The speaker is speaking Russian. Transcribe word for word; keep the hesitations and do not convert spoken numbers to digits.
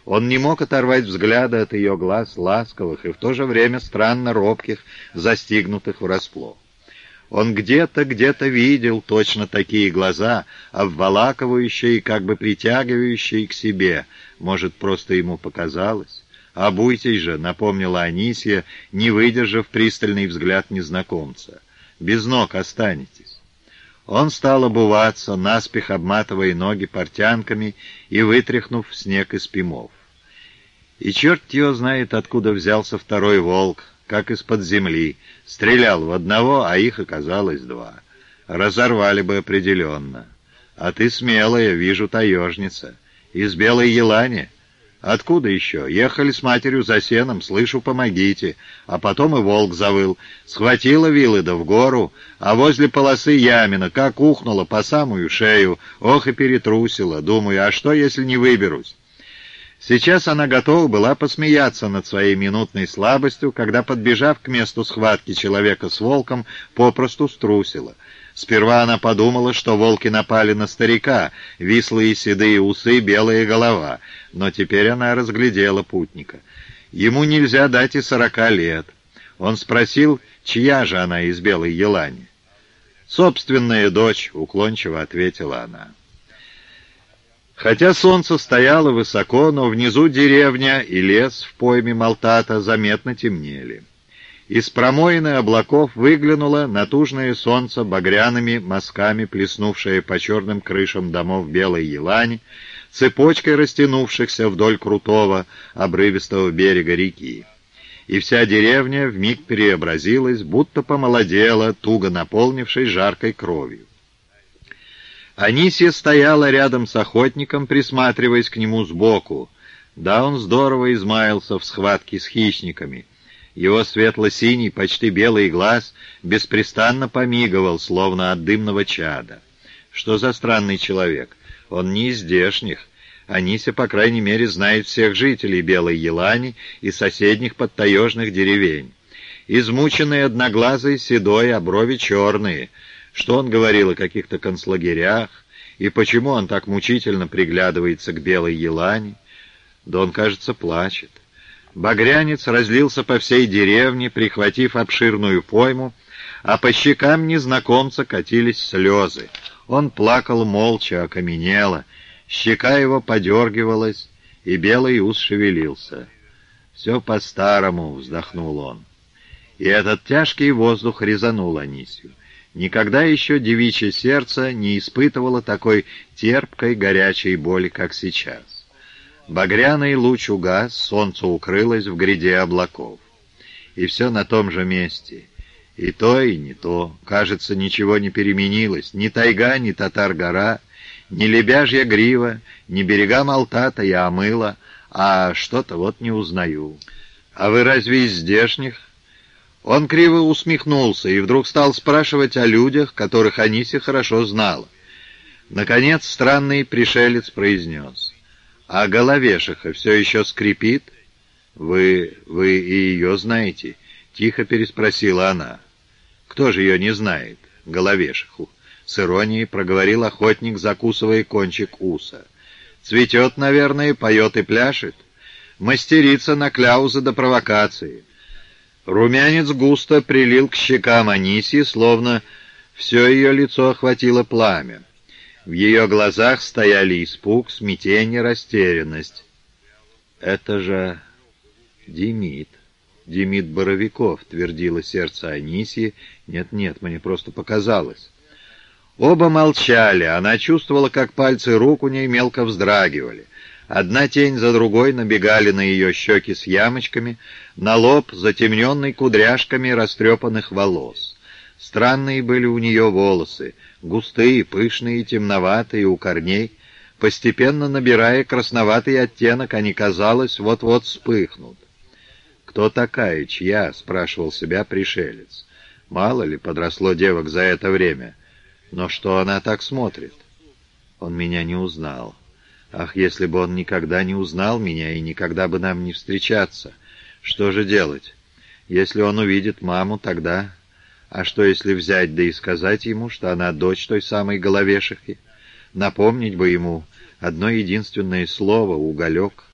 Он не мог оторвать взгляда от ее глаз, ласковых и в то же время странно робких, застигнутых врасплох. Он где-то, где-то видел точно такие глаза, обволакивающие и как бы притягивающие к себе. Может, просто ему показалось? «Обуйтесь же», — напомнила Анисья, не выдержав пристальный взгляд незнакомца. «Без ног останетесь». Он стал обуваться, наспех обматывая ноги портянками и вытряхнув снег из пимов. И черт его знает, откуда взялся второй волк, как из-под земли. Стрелял в одного, а их оказалось два. Разорвали бы определенно. А ты смелая, вижу, таежница. Из Белой Елани? Откуда еще? Ехали с матерью за сеном, слышу, помогите. А потом и волк завыл. Схватила вилы да в гору, а возле полосы ямина, как ухнула по самую шею. Ох и перетрусила. Думаю, а что, если не выберусь? Сейчас она готова была посмеяться над своей минутной слабостью, когда, подбежав к месту схватки человека с волком, попросту струсила. Сперва она подумала, что волки напали на старика, вислые седые усы, белая голова, но теперь она разглядела путника. Ему нельзя дать и сорока лет. Он спросил, чья же она из Белой Елани. «Собственная дочь», — уклончиво ответила она. Хотя солнце стояло высоко, но внизу деревня и лес в пойме Малтата заметно темнели. Из промоины облаков выглянуло натужное солнце багряными мазками, плеснувшее по черным крышам домов Белой Елани, цепочкой растянувшихся вдоль крутого обрывистого берега реки. И вся деревня вмиг преобразилась, будто помолодела, туго наполнившей жаркой кровью. Анисья стояла рядом с охотником, присматриваясь к нему сбоку. Да, он здорово измаялся в схватке с хищниками. Его светло-синий, почти белый глаз беспрестанно помигивал, словно от дымного чада. Что за странный человек? Он не из здешних. Анисья, по крайней мере, знает всех жителей Белой Елани и соседних подтаежных деревень. Измученный, одноглазый, седой, а брови черные. Что он говорил о каких-то концлагерях, и почему он так мучительно приглядывается к Белой Елани? Да он, кажется, плачет. Багрянец разлился по всей деревне, прихватив обширную пойму, а по щекам незнакомца катились слезы. Он плакал молча, окаменело, щека его подергивалась, и белый ус шевелился. «Все по-старому», — вздохнул он. И этот тяжкий воздух резанул Анисью. Никогда еще девичье сердце не испытывало такой терпкой горячей боли, как сейчас. Багряный луч угас, солнце укрылось в гряде облаков. И все на том же месте. И то, и не то. Кажется, ничего не переменилось. Ни тайга, ни Татар-гора, ни Лебяжья грива, ни берега Малтата и Амыла, а что-то вот не узнаю. А вы разве из здешних? Он криво усмехнулся и вдруг стал спрашивать о людях, которых Анисья хорошо знала. Наконец странный пришелец произнес: «А Головешиха все еще скрипит?» «Вы... вы и ее знаете?» — тихо переспросила она. «Кто же ее не знает, Головешиху?» — с иронией проговорил охотник, закусывая кончик уса. «Цветет, наверное, поет и пляшет. Мастерица на кляузы до провокации». Румянец густо прилил к щекам Анисьи, словно все ее лицо охватило пламя. В ее глазах стояли испуг, смятение, растерянность. «Это же Демид, Демид Боровиков», — твердило сердце Анисьи. «Нет-нет, мне просто показалось». Оба молчали, она чувствовала, как пальцы рук у ней мелко вздрагивали. Одна тень за другой набегали на ее щеки с ямочками, на лоб, затемненный кудряшками растрепанных волос. Странные были у нее волосы, густые, пышные, темноватые у корней. Постепенно набирая красноватый оттенок, они, казалось, вот-вот вспыхнут. «Кто такая, чья?» — спрашивал себя пришелец. Мало ли подросло девок за это время. Но что она так смотрит? Он меня не узнал. Ах, если бы он никогда не узнал меня и никогда бы нам не встречаться! Что же делать? Если он увидит маму, тогда... А что, если взять, да и сказать ему, что она дочь той самой Головешихи? Напомнить бы ему одно единственное слово — уголек.